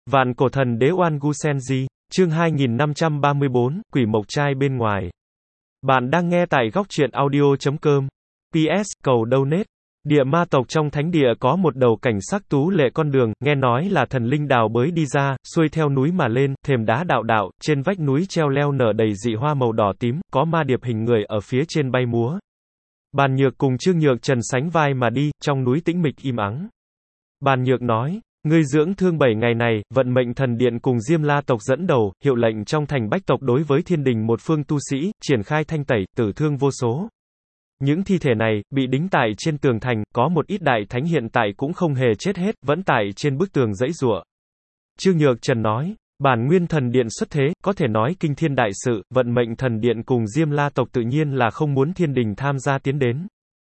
Vạn cổ thần đế Oan Gu Senji, chương 2534, quỷ mộc trai bên ngoài. Bạn đang nghe tại góc truyện audio.com. PS, cầu donate. Địa ma tộc trong thánh địa có một đầu cảnh sắc tú lệ con đường, nghe nói là thần linh đào bới đi ra, xuôi theo núi mà lên, thềm đá đạo đạo, trên vách núi treo leo nở đầy dị hoa màu đỏ tím, có ma điệp hình người ở phía trên bay múa. Bàn Nhược cùng Trương Nhược Trần sánh vai mà đi, trong núi tĩnh mịch im ắng. Bàn Nhược nói, ngươi dưỡng thương 7 ngày này, vận mệnh thần điện cùng Diêm La tộc dẫn đầu, hiệu lệnh trong thành Bách tộc đối với thiên đình một phương tu sĩ, triển khai thanh tẩy, tử thương vô số. Những thi thể này, bị đính tại trên tường thành, có một ít đại thánh hiện tại cũng không hề chết hết, vẫn tại trên bức tường giãy giụa. Trương Nhược Trần nói, bản nguyên thần điện xuất thế, có thể nói kinh thiên đại sự, vận mệnh thần điện cùng Diêm La tộc tự nhiên là không muốn thiên đình tham gia tiến đến.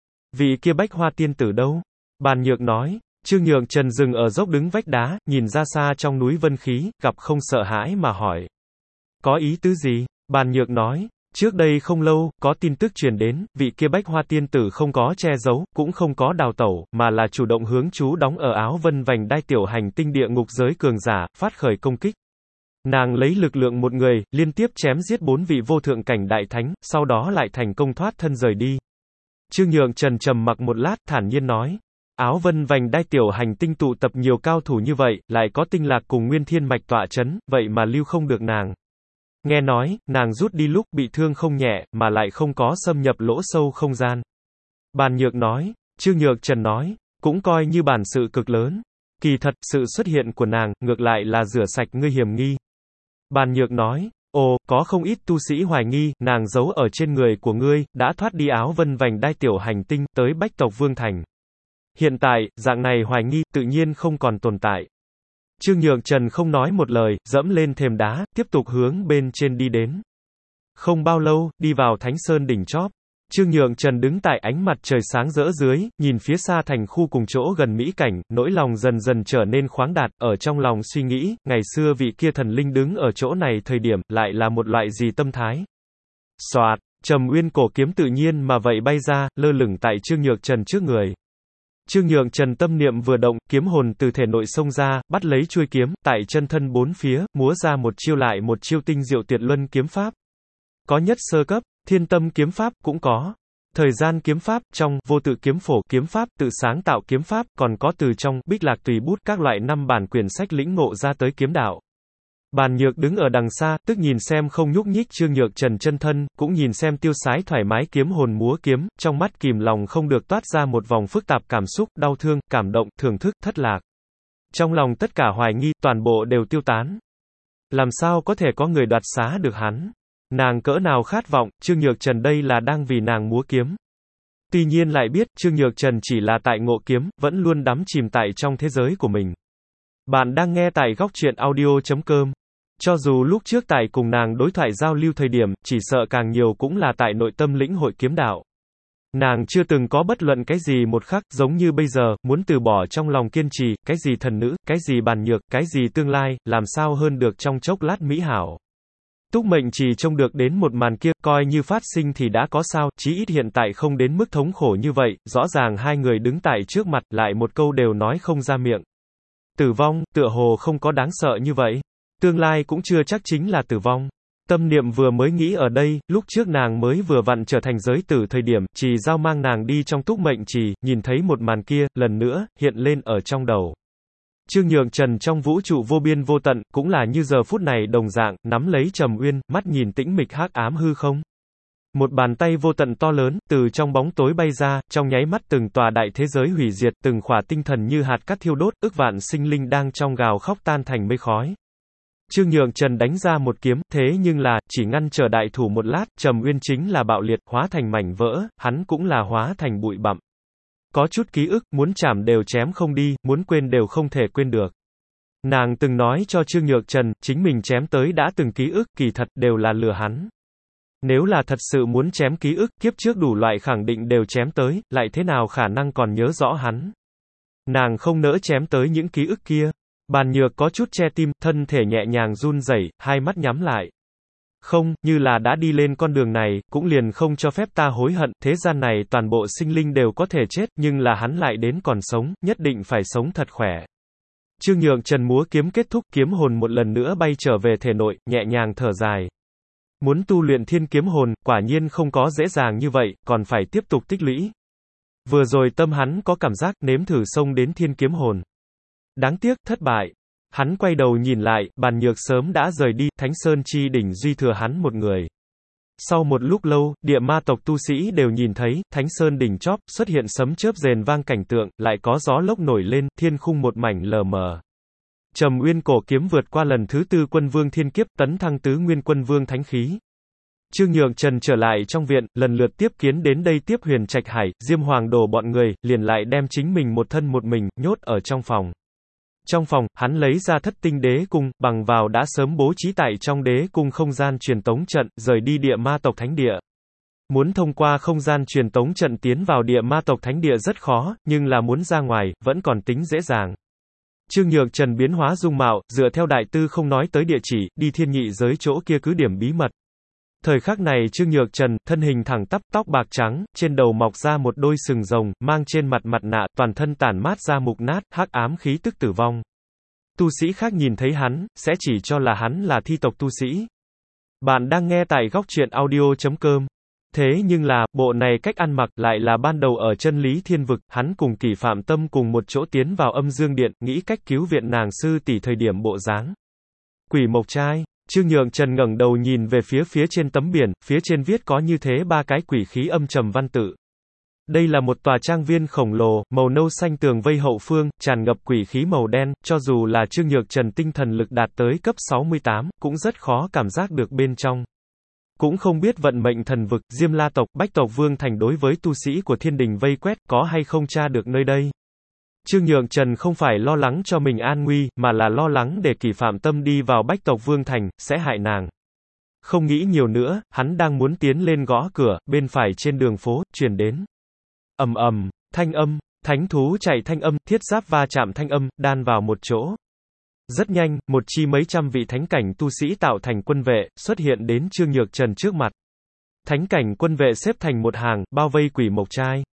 Vị kia Bách Hoa tiên tử đâu? Bàn Nhược nói. Trương Nhược Trần dừng ở dốc đứng vách đá, nhìn ra xa trong núi vân khí, gặp không sợ hãi mà hỏi. Có ý tứ gì? Bàn Nhược nói, trước đây không lâu, có tin tức truyền đến, vị kia Bách Hoa tiên tử không có che giấu, cũng không có đào tẩu, mà là chủ động hướng trú đóng ở áo vân vành đai tiểu hành tinh địa ngục giới cường giả, phát khởi công kích. Nàng lấy lực lượng một người, liên tiếp chém giết 4 vị vô thượng cảnh đại thánh, sau đó lại thành công thoát thân rời đi. Trương Nhược Trần trầm mặc một lát, thản nhiên nói. Áo vân vành đai tiểu hành tinh tụ tập nhiều cao thủ như vậy, lại có tinh lạc cùng nguyên thiên mạch tọa chấn, vậy mà lưu không được nàng. Nghe nói, nàng rút đi lúc bị thương không nhẹ, mà lại không có xâm nhập lỗ sâu không gian. Bàn Nhược nói, Trương Nhược Trần nói, cũng coi như bản sự cực lớn. Kỳ thật, sự xuất hiện của nàng, ngược lại là rửa sạch ngươi hiểm nghi. Bàn Nhược nói, ồ, có không ít tu sĩ hoài nghi, nàng giấu ở trên người của ngươi, đã thoát đi áo vân vành đai tiểu hành tinh, tới Bách tộc Vương Thành. Hiện tại, dạng này hoài nghi, tự nhiên không còn tồn tại. Trương Nhược Trần không nói một lời, dẫm lên thềm đá, tiếp tục hướng bên trên đi đến. Không bao lâu, đi vào Thánh Sơn đỉnh chóp. Trương Nhược Trần đứng tại ánh mặt trời sáng rỡ dưới, nhìn phía xa thành khu cùng chỗ gần mỹ cảnh, nỗi lòng dần dần trở nên khoáng đạt, ở trong lòng suy nghĩ, ngày xưa vị kia thần linh đứng ở chỗ này thời điểm, lại là một loại gì tâm thái. Soạt, Trầm Uyên cổ kiếm tự nhiên mà vậy bay ra, lơ lửng tại Trương Nhược Trần trước người. Trương Nhược Trần tâm niệm vừa động, kiếm hồn từ thể nội xông ra, bắt lấy chuôi kiếm, tại chân thân bốn phía, múa ra một chiêu lại một chiêu tinh diệu tuyệt luân kiếm pháp. Có nhất sơ cấp, thiên tâm kiếm pháp, cũng có thời gian kiếm pháp, trong vô tự kiếm phổ kiếm pháp, tự sáng tạo kiếm pháp, còn có từ trong bích lạc tùy bút các loại 5 bản quyển sách lĩnh ngộ ra tới kiếm đạo. Bàn Nhược đứng ở đằng xa, tức nhìn xem không nhúc nhích Trương Nhược Trần chân thân, cũng nhìn xem tiêu sái thoải mái kiếm hồn múa kiếm, trong mắt kìm lòng không được toát ra một vòng phức tạp cảm xúc, đau thương, cảm động, thưởng thức, thất lạc. Trong lòng tất cả hoài nghi, toàn bộ đều tiêu tán. Làm sao có thể có người đoạt xá được hắn? Nàng cỡ nào khát vọng, Trương Nhược Trần đây là đang vì nàng múa kiếm. Tuy nhiên lại biết, Trương Nhược Trần chỉ là tại ngộ kiếm, vẫn luôn đắm chìm tại trong thế giới của mình. Bạn đang nghe tại góc truyện audio.com. Cho dù lúc trước tại cùng nàng đối thoại giao lưu thời điểm, chỉ sợ càng nhiều cũng là tại nội tâm lĩnh hội kiếm đạo. Nàng chưa từng có bất luận cái gì một khắc, giống như bây giờ, muốn từ bỏ trong lòng kiên trì, cái gì thần nữ, cái gì Bàn Nhược, cái gì tương lai, làm sao hơn được trong chốc lát mỹ hảo. Túc Mệnh Trì trông được đến một màn kia, coi như phát sinh thì đã có sao, chí ít hiện tại không đến mức thống khổ như vậy, rõ ràng hai người đứng tại trước mặt, lại một câu đều nói không ra miệng. Tử vong, tựa hồ không có đáng sợ như vậy. Tương lai cũng chưa chắc chính là tử vong. Tâm niệm vừa mới nghĩ ở đây, lúc trước nàng mới vừa vặn trở thành giới tử thời điểm, Trì Giao mang nàng đi trong Túc Mệnh Trì, nhìn thấy một màn kia, lần nữa, hiện lên ở trong đầu. Trương Nhược Trần trong vũ trụ vô biên vô tận, cũng là như giờ phút này đồng dạng, nắm lấy Trầm Uyên, mắt nhìn tĩnh mịch hắc ám hư không. Một bàn tay vô tận to lớn, từ trong bóng tối bay ra, trong nháy mắt từng tòa đại thế giới hủy diệt, từng khỏa tinh thần như hạt cát thiêu đốt, ức vạn sinh linh đang trong gào khóc tan thành mây khói. Trương Nhược Trần đánh ra một kiếm, thế nhưng là, chỉ ngăn trở đại thủ một lát, Trầm Uyên chính là bạo liệt, hóa thành mảnh vỡ, hắn cũng là hóa thành bụi bặm. Có chút ký ức, muốn chảm đều chém không đi, muốn quên đều không thể quên được. Nàng từng nói cho Trương Nhược Trần, chính mình chém tới đã từng ký ức, kỳ thật, đều là lừa hắn. Nếu là thật sự muốn chém ký ức, kiếp trước đủ loại khẳng định đều chém tới, lại thế nào khả năng còn nhớ rõ hắn. Nàng không nỡ chém tới những ký ức kia. Bàn Nhược có chút che tim, thân thể nhẹ nhàng run rẩy, hai mắt nhắm lại. Không, như là đã đi lên con đường này, cũng liền không cho phép ta hối hận, thế gian này toàn bộ sinh linh đều có thể chết, nhưng là hắn lại đến còn sống, nhất định phải sống thật khỏe. Trương Nhượng Trần múa kiếm kết thúc, kiếm hồn một lần nữa bay trở về thể nội, nhẹ nhàng thở dài. Muốn tu luyện thiên kiếm hồn, quả nhiên không có dễ dàng như vậy, còn phải tiếp tục tích lũy. Vừa rồi tâm hắn có cảm giác nếm thử xông đến thiên kiếm hồn. Đáng tiếc, thất bại. Hắn quay đầu nhìn lại, Bàn Nhược sớm đã rời đi, Thánh Sơn chi đỉnh duy thừa hắn một người. Sau một lúc lâu, địa ma tộc tu sĩ đều nhìn thấy, Thánh Sơn đỉnh chóp, xuất hiện sấm chớp rền vang cảnh tượng, lại có gió lốc nổi lên, thiên khung một mảnh lờ mờ. Trầm Uyên cổ kiếm vượt qua lần thứ 4 quân vương thiên kiếp, tấn thăng tứ nguyên quân vương thánh khí. Trương Nhượng Trần trở lại trong viện, lần lượt tiếp kiến đến đây tiếp Huyền Trạch Hải, Diêm Hoàng Đồ bọn người, liền lại đem chính mình một thân một mình, nhốt ở trong phòng. Trong phòng, hắn lấy ra Thất Tinh Đế Cung, bằng vào đã sớm bố trí tại trong đế cung không gian truyền tống trận, rời đi địa ma tộc thánh địa. Muốn thông qua không gian truyền tống trận tiến vào địa ma tộc thánh địa rất khó, nhưng là muốn ra ngoài, vẫn còn tính dễ dàng. Trương Nhượng Trần biến hóa dung mạo, dựa theo đại tư không nói tới địa chỉ, đi thiên nhị giới chỗ kia cứ điểm bí mật. Thời khắc này Trương Nhượng Trần, thân hình thẳng tắp, tóc bạc trắng, trên đầu mọc ra một đôi sừng rồng, mang trên mặt mặt nạ, toàn thân tản mát ra mục nát, hắc ám khí tức tử vong. Tu sĩ khác nhìn thấy hắn, sẽ chỉ cho là hắn là thi tộc tu sĩ. Bạn đang nghe tại góc truyện audio.com. Thế nhưng là, bộ này cách ăn mặc lại là ban đầu ở chân lý thiên vực, hắn cùng Kỷ Phạm Tâm cùng một chỗ tiến vào âm dương điện, nghĩ cách cứu viện nàng sư tỷ thời điểm bộ dáng. Quỷ mộc trai. Trương Nhượng Trần ngẩng đầu nhìn về phía trên tấm biển, phía trên viết có như thế 3 cái quỷ khí âm trầm văn tự. Đây là một tòa trang viên khổng lồ, màu nâu xanh tường vây hậu phương, tràn ngập quỷ khí màu đen, cho dù là Trương Nhượng Trần tinh thần lực đạt tới cấp 68, cũng rất khó cảm giác được bên trong. Cũng không biết vận mệnh thần vực, Diêm La tộc, Bách tộc Vương Thành đối với tu sĩ của thiên đình vây quét, có hay không tra được nơi đây. Trương Nhượng Trần không phải lo lắng cho mình an nguy, mà là lo lắng để Kỷ Phạm Tâm đi vào Bách tộc Vương Thành, sẽ hại nàng. Không nghĩ nhiều nữa, hắn đang muốn tiến lên gõ cửa, bên phải trên đường phố, truyền đến. Ầm ầm, thanh âm, thánh thú chạy thanh âm, thiết giáp va chạm thanh âm, đan vào một chỗ. Rất nhanh, một chi mấy trăm vị thánh cảnh tu sĩ tạo thành quân vệ, xuất hiện đến Trương Nhượng Trần trước mặt. Thánh cảnh quân vệ xếp thành một hàng, bao vây quỷ mộc trai.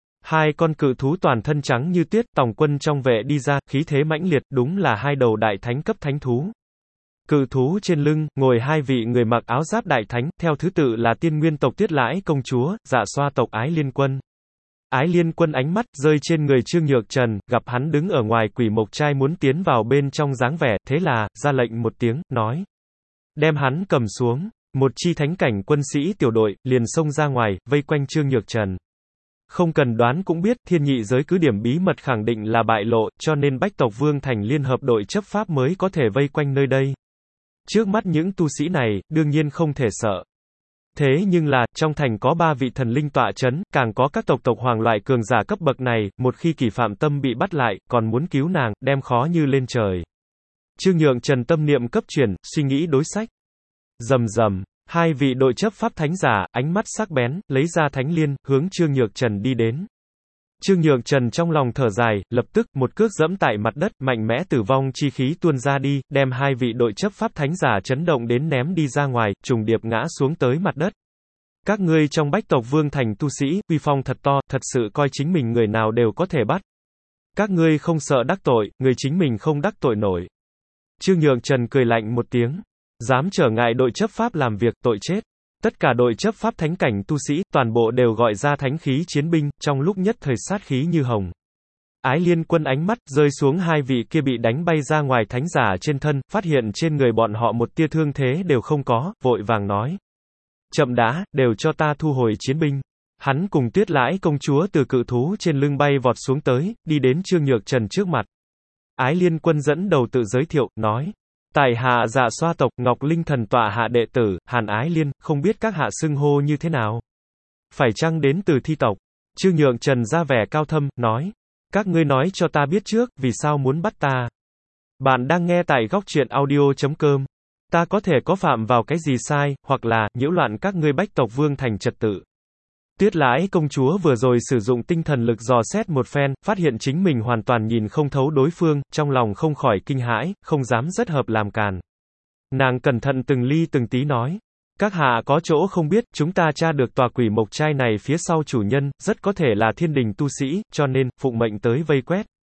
2 con cự thú toàn thân trắng như tuyết, tòng quân trong vệ đi ra, khí thế mãnh liệt, đúng là 2 đầu đại thánh cấp thánh thú. Cự thú trên lưng, ngồi 2 vị người mặc áo giáp đại thánh, theo thứ tự là Tiên Nguyên tộc Tuyết Lãi công chúa, Dạ Xoa tộc Ái Liên Quân. Ái Liên Quân ánh mắt rơi trên người Trương Nhượng Trần, gặp hắn đứng ở ngoài quỷ mộc trai muốn tiến vào bên trong dáng vẻ, thế là, ra lệnh một tiếng, nói. Đem hắn cầm xuống, một chi thánh cảnh quân sĩ tiểu đội, liền xông ra ngoài, vây quanh Trương Nhượng Trần. Không cần đoán cũng biết, thiên nhị giới cứ điểm bí mật khẳng định là bại lộ, cho nên Bách tộc Vương Thành liên hợp đội chấp pháp mới có thể vây quanh nơi đây. Trước mắt những tu sĩ này, đương nhiên không thể sợ. Thế nhưng là, trong thành có 3 vị thần linh tọa chấn, càng có các tộc hoàng loại cường giả cấp bậc này, một khi Kỷ Phạm Tâm bị bắt lại, còn muốn cứu nàng, đem khó như lên trời. Trương Nhượng Trần tâm niệm cấp chuyển, suy nghĩ đối sách. Rầm rầm, 2 vị đội chấp pháp thánh giả, ánh mắt sắc bén, lấy ra thánh liên, hướng Trương Nhượng Trần đi đến. Trương Nhượng Trần trong lòng thở dài, lập tức, một cước giẫm tại mặt đất, mạnh mẽ tử vong chi khí tuôn ra đi, đem 2 vị đội chấp pháp thánh giả chấn động đến ném đi ra ngoài, trùng điệp ngã xuống tới mặt đất. Các ngươi trong Bách tộc Vương Thành tu sĩ, uy phong thật to, thật sự coi chính mình người nào đều có thể bắt. Các ngươi không sợ đắc tội, người chính mình không đắc tội nổi. Trương Nhượng Trần cười lạnh một tiếng. Dám trở ngại đội chấp pháp làm việc, tội chết. Tất cả đội chấp pháp thánh cảnh tu sĩ, toàn bộ đều gọi ra thánh khí chiến binh, trong lúc nhất thời sát khí như hồng. Ái Liên Quân ánh mắt rơi xuống 2 vị kia bị đánh bay ra ngoài thánh giả trên thân, phát hiện trên người bọn họ một tia thương thế đều không có, vội vàng nói. Chậm đã, đều cho ta thu hồi chiến binh. Hắn cùng Tuyết Lãi công chúa từ cự thú trên lưng bay vọt xuống tới, đi đến Trương Nhượng Trần trước mặt. Ái Liên Quân dẫn đầu tự giới thiệu, nói. Tại hạ Dạ Xoa tộc, Ngọc Linh thần tọa hạ đệ tử, Hàn Ái Liên, không biết các hạ xưng hô như thế nào? Phải chăng đến từ thi tộc? Trương Nhượng Trần ra vẻ cao thâm, nói. Các ngươi nói cho ta biết trước, vì sao muốn bắt ta? Bạn đang nghe tại góc truyện audio.com. Ta có thể có phạm vào cái gì sai, hoặc là, nhiễu loạn các ngươi Bách tộc Vương Thành trật tự. Tuyết Lãi công chúa vừa rồi sử dụng tinh thần lực dò xét một phen, phát hiện chính mình hoàn toàn nhìn không thấu đối phương, trong lòng không khỏi kinh hãi, không dám rất hợp làm càn. Nàng cẩn thận từng ly từng tí nói. Các hạ có chỗ không biết, chúng ta tra được tòa quỷ mộc trai này phía sau chủ nhân, rất có thể là thiên đình tu sĩ, cho nên, phụng mệnh tới vây quét.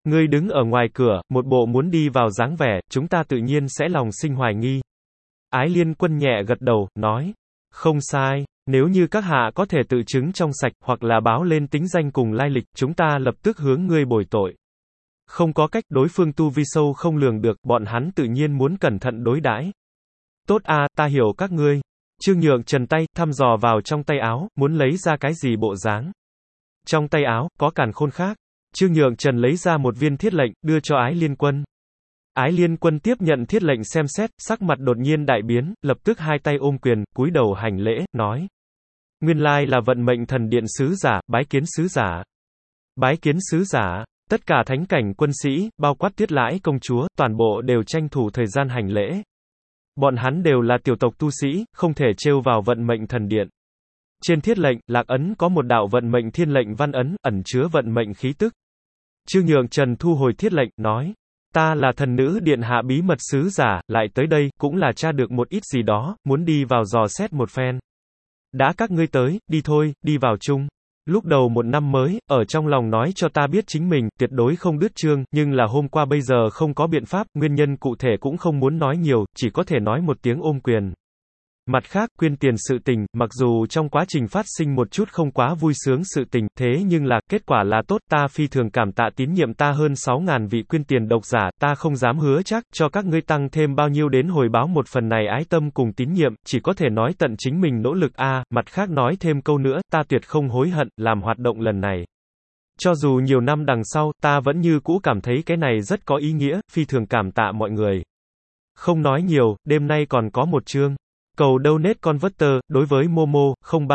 Ngươi đứng ở ngoài cửa, một bộ muốn đi vào dáng vẻ, chúng ta tự nhiên sẽ lòng sinh hoài nghi. Ái Liên Quân nhẹ gật đầu, nói. Không sai, nếu như các hạ có thể tự chứng trong sạch, hoặc là báo lên tính danh cùng lai lịch, chúng ta lập tức hướng ngươi bồi tội. Không có cách, đối phương tu vi sâu không lường được, bọn hắn tự nhiên muốn cẩn thận đối đãi. Tốt a, ta hiểu các ngươi. Trương Nhượng Trần tay, thăm dò vào trong tay áo, muốn lấy ra cái gì bộ dáng. Trong tay áo, có càn khôn khác. Trương Nhượng Trần lấy ra một viên thiết lệnh, đưa cho Ái Liên Quân. Ái Liên Quân tiếp nhận thiết lệnh xem xét, sắc mặt đột nhiên đại biến, lập tức hai tay ôm quyền, cúi đầu hành lễ, nói. Nguyên lai là vận mệnh thần điện sứ giả, bái kiến sứ giả. Bái kiến sứ giả, tất cả thánh cảnh quân sĩ, bao quát Tiết Lãi công chúa, toàn bộ đều tranh thủ thời gian hành lễ. Bọn hắn đều là tiểu tộc tu sĩ, không thể trêu vào vận mệnh thần điện. Trên thiết lệnh, lạc ấn có một đạo vận mệnh thiên lệnh văn ấn, ẩn chứa vận mệnh khí tức. Trương Nhượng Trần thu hồi thiết lệnh, nói. Ta là thần nữ điện hạ bí mật sứ giả, lại tới đây, cũng là tra được một ít gì đó, muốn đi vào dò xét một phen. Đã các ngươi tới, đi thôi, đi vào chung. Lúc đầu một năm mới, ở trong lòng nói cho ta biết chính mình, tuyệt đối không đứt chương, nhưng là hôm qua bây giờ không có biện pháp, nguyên nhân cụ thể cũng không muốn nói nhiều, chỉ có thể nói một tiếng ôm quyền. Mặt khác, quyên tiền sự tình, mặc dù trong quá trình phát sinh một chút không quá vui sướng sự tình, thế nhưng là, kết quả là tốt, ta phi thường cảm tạ tín nhiệm ta hơn 6.000 vị quyên tiền độc giả, ta không dám hứa chắc, cho các ngươi tăng thêm bao nhiêu đến hồi báo một phần này ái tâm cùng tín nhiệm, chỉ có thể nói tận chính mình nỗ lực mặt khác nói thêm câu nữa, ta tuyệt không hối hận, làm hoạt động lần này. Cho dù nhiều năm đằng sau, ta vẫn như cũ cảm thấy cái này rất có ý nghĩa, phi thường cảm tạ mọi người. Không nói nhiều, đêm nay còn có một chương. Cầu donate converter, đối với Momo,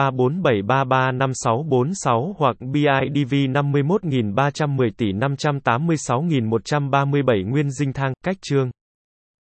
0347335646 hoặc BIDV 51.310 tỷ 586.137 nguyên dinh thang, cách chương.